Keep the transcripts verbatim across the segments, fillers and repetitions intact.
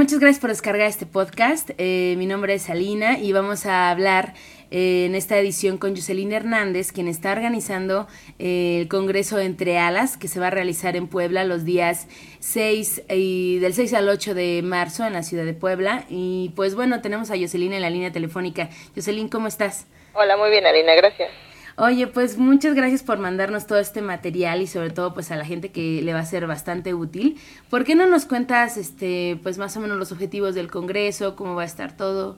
muchas gracias por descargar este podcast. Eh, mi nombre es Alina y vamos a hablar eh, en esta edición con Jocelyn Hernández, quien está organizando eh, el Congreso Entre Alas, que se va a realizar en Puebla los días seis y del seis al ocho de marzo en la ciudad de Puebla. Y pues bueno, tenemos a Jocelyn en la línea telefónica. Jocelyn, ¿cómo estás? Hola, muy bien, Alina, gracias. Oye, pues muchas gracias por mandarnos todo este material y sobre todo pues a la gente que le va a ser bastante útil. ¿Por qué no nos cuentas este pues más o menos los objetivos del Congreso, cómo va a estar todo?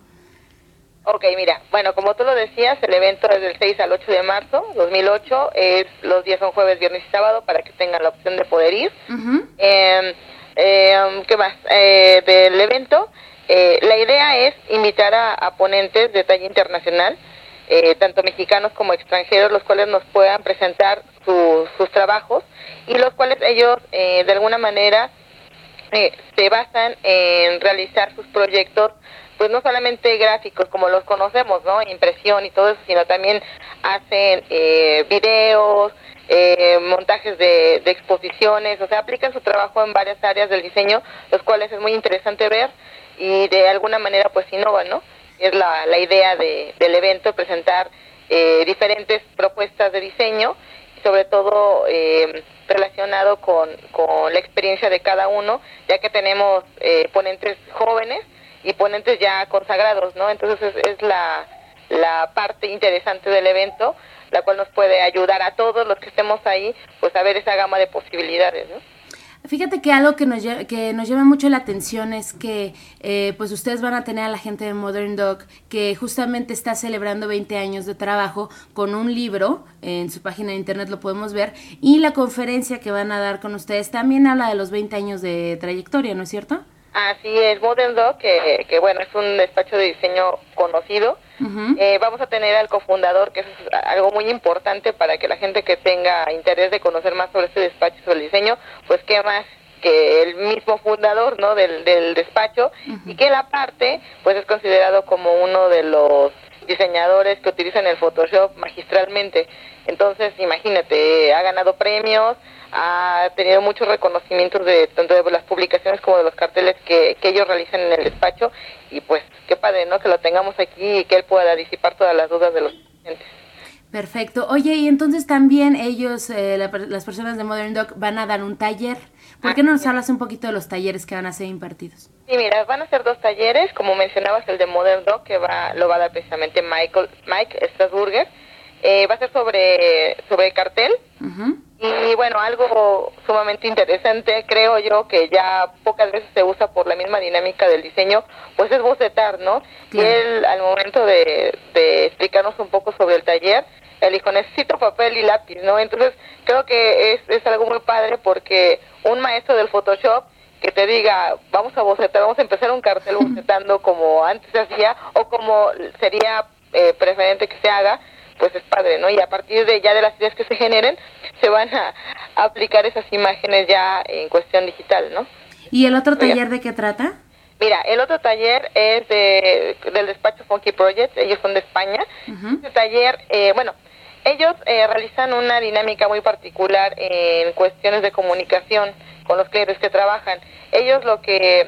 Ok, mira, bueno, como tú lo decías, el evento es del seis al ocho de marzo dos mil ocho, es, los días son jueves, viernes y sábado para que tengan la opción de poder ir. Uh-huh. eh, eh, ¿Qué más? Eh, del evento, eh, la idea es invitar a, a ponentes de talla internacional, Eh, tanto mexicanos como extranjeros, los cuales nos puedan presentar su, sus trabajos y los cuales ellos eh, de alguna manera eh, se basan en realizar sus proyectos, pues no solamente gráficos como los conocemos, ¿no? Impresión y todo eso, sino también hacen eh, videos, eh, montajes de, de exposiciones, o sea, aplican su trabajo en varias áreas del diseño, los cuales es muy interesante ver y de alguna manera pues innovan, ¿no? Es la, la idea de, del evento, presentar eh, diferentes propuestas de diseño, sobre todo eh, relacionado con, con la experiencia de cada uno, ya que tenemos eh, ponentes jóvenes y ponentes ya consagrados, ¿no? Entonces es, es la, la parte interesante del evento, la cual nos puede ayudar a todos los que estemos ahí, pues a ver esa gama de posibilidades, ¿no? Fíjate que algo que nos, que nos llama mucho la atención es que eh, pues ustedes van a tener a la gente de Modern Dog, que justamente está celebrando veinte años de trabajo con un libro, en su página de internet lo podemos ver, y la conferencia que van a dar con ustedes también habla de los veinte años de trayectoria, ¿no es cierto? Así es, Modern Dog, que, que bueno, es un despacho de diseño conocido. Uh-huh. Eh, vamos a tener al cofundador, que es algo muy importante para que la gente que tenga interés de conocer más sobre este despacho, sobre el diseño, pues qué más que el mismo fundador, ¿no? del, del despacho, uh-huh. Y que la parte pues es considerado como uno de los diseñadores que utilizan el Photoshop magistralmente. Entonces, imagínate, ha ganado premios, ha tenido muchos reconocimientos de tanto de las publicaciones como de los carteles que, que ellos realizan en el despacho, y pues qué padre, ¿no? Que lo tengamos aquí y que él pueda disipar todas las dudas de los clientes. Perfecto. Oye, y entonces también ellos, eh, la, las personas de Modern Dog, van a dar un taller. ¿Por qué no nos hablas un poquito de los talleres que van a ser impartidos? Sí, mira, van a ser dos talleres, como mencionabas, el de Modern Dog, que va lo va a dar precisamente Michael, Mike Strasburger. Eh, va a ser sobre, sobre cartel. Uh-huh. Y bueno, algo sumamente interesante, creo yo, que ya pocas veces se usa por la misma dinámica del diseño, pues es bocetar, ¿no? Claro. Y él, al momento de, de explicarnos un poco sobre el taller, él dijo, necesito papel y lápiz, ¿no? Entonces, creo que es, es algo muy padre, porque un maestro del Photoshop que te diga, vamos a bocetar, vamos a empezar un cartel bocetando como antes se hacía, o como sería eh, preferente que se haga, pues es padre, ¿no? Y a partir de ya de las ideas que se generen, se van a, a aplicar esas imágenes ya en cuestión digital, ¿no? ¿Y el otro taller de qué trata? Mira, el otro taller es de, del despacho Funky Project, ellos son de España. Uh-huh. Este taller, eh, bueno, ellos eh, realizan una dinámica muy particular en cuestiones de comunicación con los clientes que trabajan. Ellos lo que,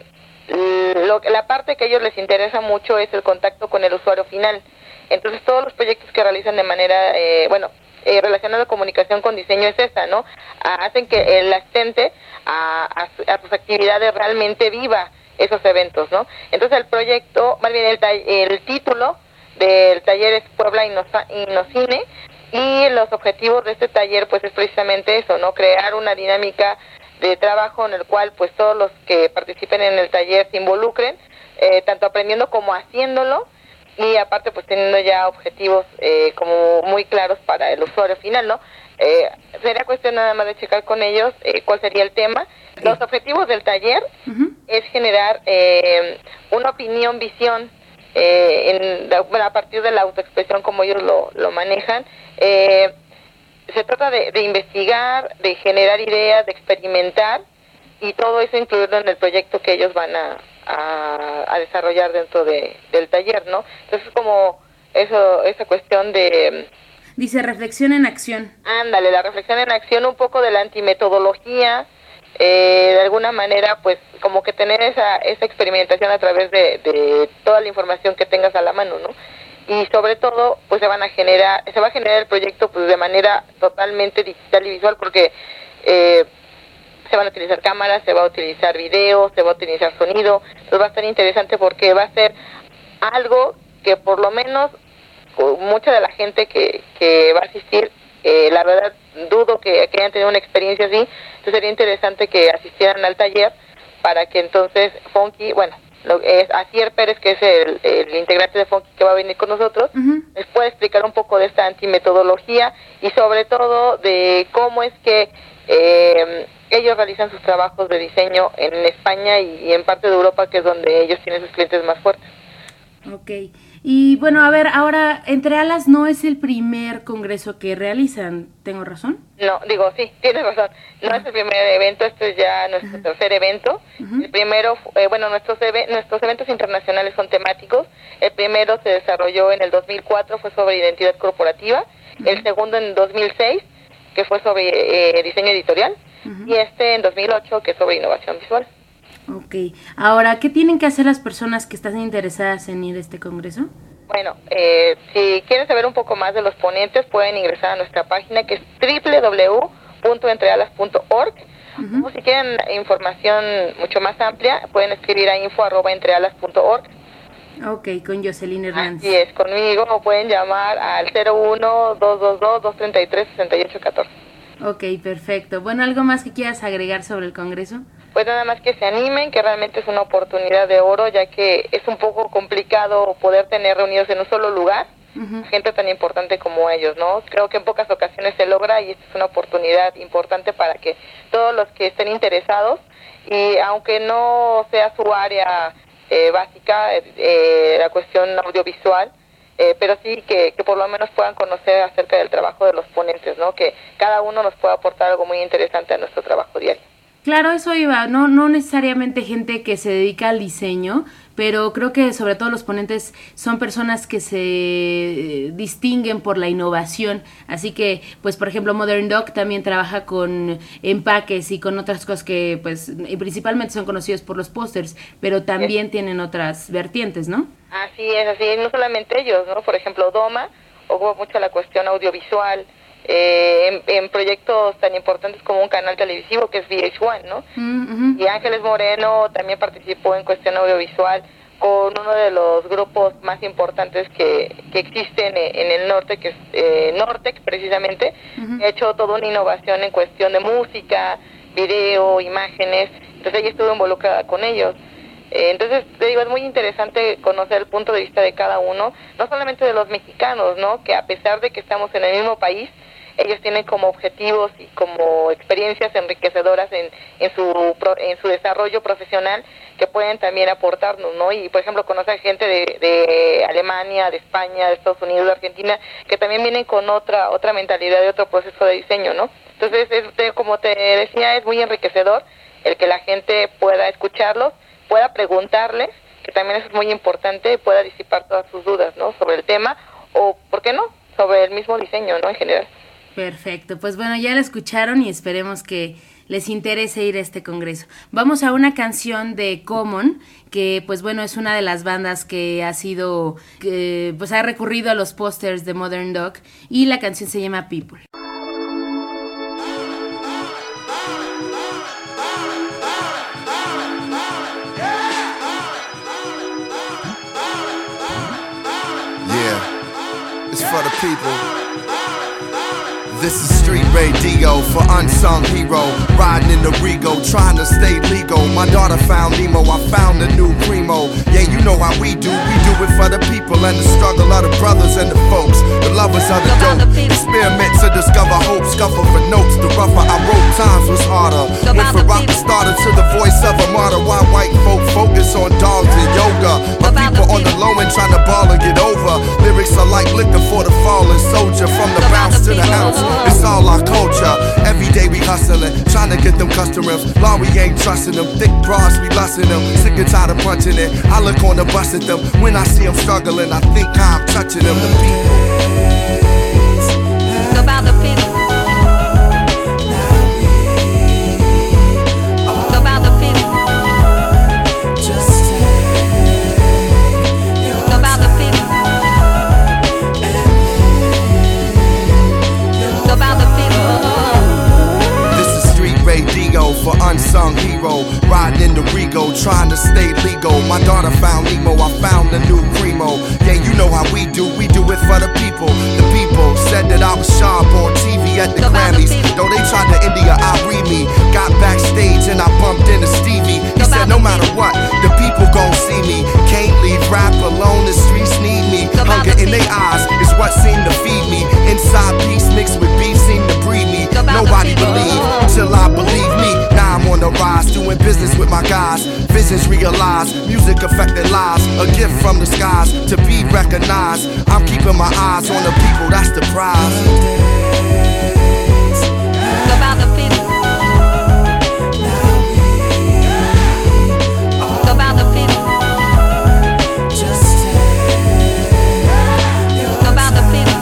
lo, la parte que a ellos les interesa mucho es el contacto con el usuario final. Entonces todos los proyectos que realizan de manera, eh, bueno, eh, relacionada a comunicación con diseño es esa, ¿no? Ah, hacen que el asistente a, a, a sus actividades realmente viva esos eventos, ¿no? Entonces el proyecto, más bien el, el título del taller es Puebla Innocine, y los objetivos de este taller pues es precisamente eso, ¿no? Crear una dinámica de trabajo en el cual pues todos los que participen en el taller se involucren, eh, tanto aprendiendo como haciéndolo, y aparte pues teniendo ya objetivos eh, como muy claros para el usuario final, ¿no? Eh, sería cuestión nada más de checar con ellos eh, cuál sería el tema. Sí. Los objetivos del taller uh-huh. es generar eh, una opinión, visión, eh, en, bueno, a partir de la autoexpresión como ellos lo, lo manejan. Eh, se trata de, de investigar, de generar ideas, de experimentar, y todo eso incluirlo en el proyecto que ellos van a A, a desarrollar dentro de, del taller, ¿no? Entonces, como eso, esa cuestión de... Dice reflexión en acción. Ándale, la reflexión en acción, un poco de la antimetodología, eh, de alguna manera, pues, como que tener esa, esa experimentación a través de, de toda la información que tengas a la mano, ¿no? Y sobre todo, pues se van a generar, se va a generar el proyecto pues de manera totalmente digital y visual, porque eh, se van a utilizar cámaras, se va a utilizar video, se va a utilizar sonido. Entonces va a estar interesante porque va a ser algo que por lo menos mucha de la gente que, que va a asistir, eh, la verdad dudo que, que hayan tenido una experiencia así. Entonces sería interesante que asistieran al taller para que entonces Funky, bueno, Lo, es Asier Pérez, que es el, el integrante de Funky que va a venir con nosotros, uh-huh. les puede explicar un poco de esta antimetodología y sobre todo de cómo es que eh, ellos realizan sus trabajos de diseño en España y, y en parte de Europa, que es donde ellos tienen sus clientes más fuertes. Ok, y bueno, a ver, ahora, Entre Alas no es el primer congreso que realizan, ¿tengo razón? No, digo, sí, tienes razón, no uh-huh. es el primer evento, este es ya nuestro uh-huh. tercer evento. Uh-huh. El primero, eh, bueno, nuestros, ev- nuestros eventos internacionales son temáticos. El primero se desarrolló en el dos mil cuatro, fue sobre identidad corporativa. Uh-huh. El segundo en dos mil seis, que fue sobre eh, diseño editorial. Uh-huh. Y este en dos mil ocho, que es sobre innovación visual. Ok, ahora, ¿qué tienen que hacer las personas que están interesadas en ir a este congreso? Bueno, eh, si quieren saber un poco más de los ponentes, pueden ingresar a nuestra página, que es doble u doble u doble u punto entre alas punto org. Uh-huh. O si quieren información mucho más amplia, pueden escribir a info arroba entre alas punto org. Ok, con Jocelyn Hernández. Así es, conmigo, o pueden llamar al cero uno, dos dos dos, dos tres tres, seis ocho uno cuatro. Ok, perfecto. Bueno, ¿algo más que quieras agregar sobre el congreso? Pues nada más que se animen, que realmente es una oportunidad de oro, ya que es un poco complicado poder tener reunidos en un solo lugar, uh-huh. gente tan importante como ellos, ¿no? Creo que en pocas ocasiones se logra y esta es una oportunidad importante para que todos los que estén interesados, y aunque no sea su área eh, básica, eh, la cuestión audiovisual, Eh, pero sí que, que por lo menos puedan conocer acerca del trabajo de los ponentes, ¿no? Que cada uno nos pueda aportar algo muy interesante a nuestro trabajo diario. Claro, eso iba, no, no necesariamente gente que se dedica al diseño, pero creo que sobre todo los ponentes son personas que se distinguen por la innovación, así que, pues por ejemplo, Modern Dog también trabaja con empaques y con otras cosas que, pues, principalmente son conocidos por los pósters, pero también sí. tienen otras vertientes, ¿no? Así es, así es, no solamente ellos, ¿no? Por ejemplo, Doma ocupa mucho la cuestión audiovisual, eh, en, en proyectos tan importantes como un canal televisivo que es V H uno, ¿no? Uh-huh. Y Ángeles Moreno también participó en cuestión audiovisual con uno de los grupos más importantes que, que existen en el norte, que es eh, Nortec, precisamente. Uh-huh. Ha hecho toda una innovación en cuestión de música, video, imágenes, entonces ella estuvo involucrada con ellos. Eh, entonces, te digo, es muy interesante conocer el punto de vista de cada uno, no solamente de los mexicanos, ¿no? Que a pesar de que estamos en el mismo país, ellos tienen como objetivos y como experiencias enriquecedoras en, en su en su desarrollo profesional que pueden también aportarnos, ¿no? Y, por ejemplo, conocer gente de, de Alemania, de España, de Estados Unidos, de Argentina, que también vienen con otra otra mentalidad y otro proceso de diseño, ¿no? Entonces, es, como te decía, es muy enriquecedor el que la gente pueda escucharlos, pueda preguntarles, que también eso es muy importante, pueda disipar todas sus dudas, ¿no? Sobre el tema, o, ¿por qué no?, sobre el mismo diseño, ¿no?, en general. Perfecto, pues bueno, ya lo escucharon y esperemos que les interese ir a este congreso. Vamos a una canción de Common, que pues bueno, es una de las bandas que ha sido, que pues ha recurrido a los pósters de Modern Dog, y la canción se llama People. Yeah, it's for the people. This is street radio for unsung hero. Riding in the Rego, trying to stay legal. My daughter found Nemo, I found a new primo. Yeah, you know how we do, we do it for the people and the struggle of the brothers and the folks, the lovers of the dope. Experiment to discover hope, scuffle for notes. The rougher I wrote, times was harder. Went from rock starter to the voice of a martyr. Why white folk focus on dogs and yoga? My people on the low end trying to ball and get over. Lyrics are like liquor for the fallen soldier. From the bounce to the ounce, it's all our culture. Every day we hustling, trying to get them customers. Long we ain't trusting them. Thick bras, we lusting them. Sick and tired of punching it. I look on the bus at them. When I see them struggling, I think how I'm touching them. The people. About the people. stay legal. My daughter found Nemo, I found a new primo. Yeah, you know how we do, we do it for the people. The people said that I was sharp on T V at the Grammys. Though they tried to India, I read me. Got backstage and I bumped into Stevie. He said no matter what, the people gon' see me. Can't leave rap alone, the streets need me. Hunger in their eyes is what seemed to feed me. Inside peace mixed with beef seemed to breed me. Nobody believed till I believe me. Now I'm on the rise, doing business with my guys. Visions realized, music affected lives. A gift from the skies to be recognized. I'm keeping my eyes on the people, that's the prize. About the people. About the people. About the people.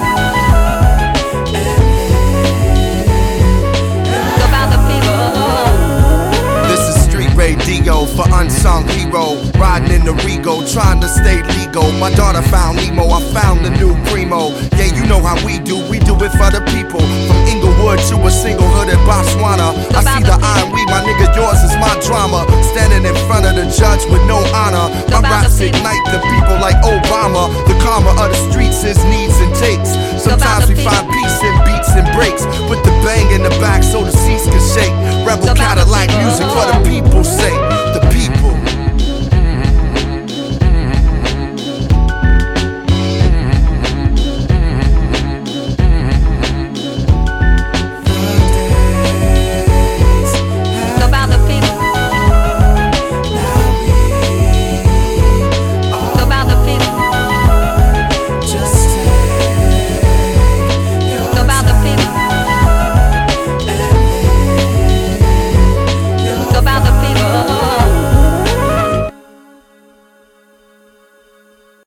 About the people. This is street radio for unsung hero. Riding in the Rego, trying to stay legal. My daughter found Nemo, I found a new primo. Yeah, you know how we do, we do it for the people. From Inglewood to a single hood in Botswana. I see the iron weed, my nigga, yours is my drama. Standing in front of the judge with no honor. My raps ignite the people like Obama. The karma of the streets is needs and takes. Sometimes we find peace in beats and breaks. Put the bang in the back so the seats can shake. Rebel Cadillac music for the people's sake.